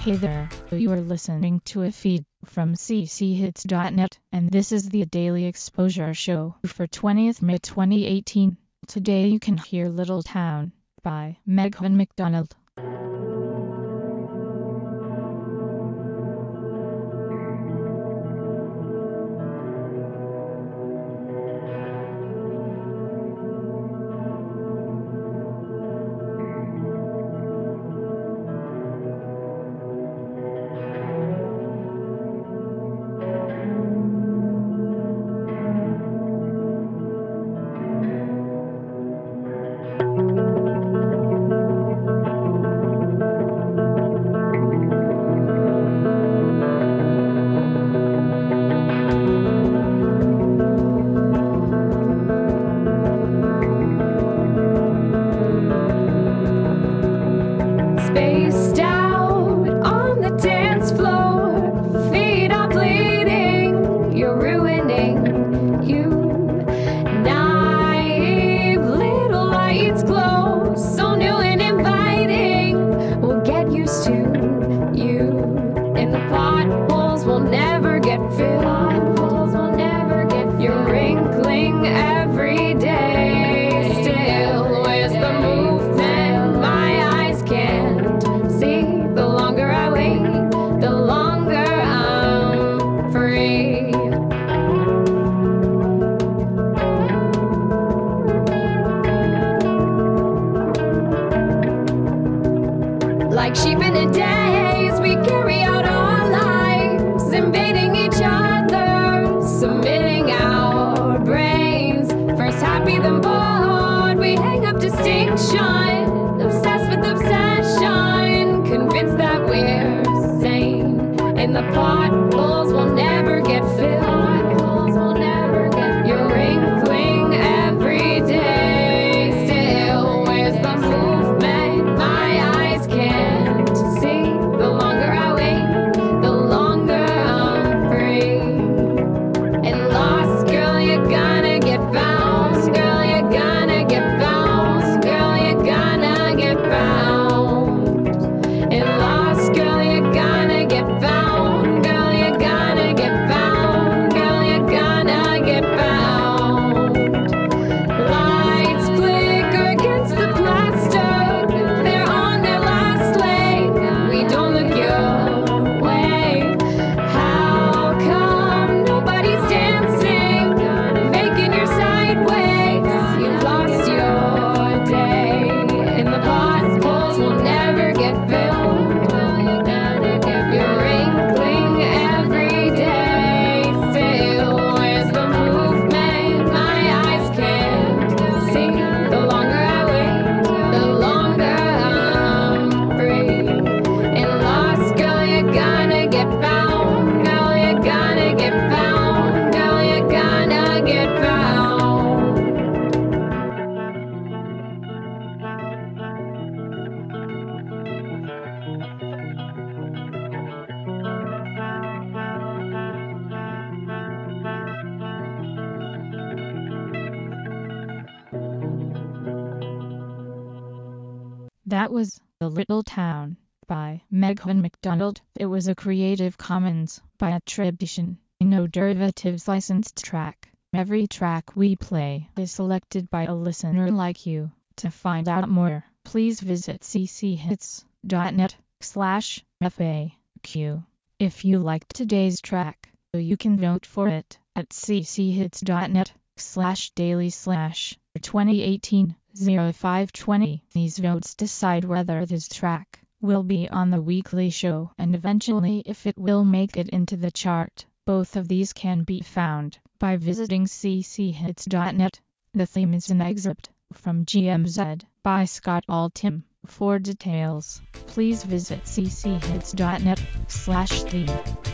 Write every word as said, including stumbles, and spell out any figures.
Hey there, you are listening to a feed from c c hits dot net, and this is the Daily Exposure Show for twentieth May twenty eighteen. Today you can hear Little Town by Megan McDonald. Spaced out on the dance floor, feet are bleeding, you're ruining you. Naive little lights glow, so new and inviting, we'll get used to you. And the potholes will never get filled, potholes will never get filled. You're wrinkling every day, still, where's the movement? My eyes can't see. The longer I wait, the longer I'm free. Like sheep in a daze, we carry out our lives, invading each other, submitting our brains. First happy, then bored, we hang up distinction, obsessed with obsession, convinced that we're sane. And the potholes will never get filled, potholes will never get filled. You're wrinkling every day, still, where's the movement? My eyes can't see. The longer I wait, the longer I'm free. And lost, girl, you're gonna get found. Girl, you're gonna get found. Girl, you're gonna get found. And lost, girl, you're gonna get found. Girl, you're gonna get found. Girl, you're gonna get found. Lights flicker against the plaster. They're on their last leg. We don't look your way. How come nobody's dancing? Making your sideways. You've lost your day. And the potholes will never get filled. You're wrinkling every day. Still, where's the movement? My eyes can't see. The longer I wait, the longer I'm free. And lost, girl, you're gonna get found. Girl, you're gonna get found. Girl, you're gonna get found. That was The Little Town by Megan McDonald. It was a Creative Commons by attribution, no derivatives licensed track. Every track we play is selected by a listener like you. To find out more, please visit c c hits dot net slash F A Q. If you liked today's track, you can vote for it at c c hits dot net slash daily slash twenty eighteen oh five twenty. These votes decide whether this track will be on the weekly show and eventually if it will make it into the chart. Both of these can be found by visiting c c hits dot net. The theme is an excerpt from G M Z by Scott Altham. For details, please visit c c hits dot net slash theme.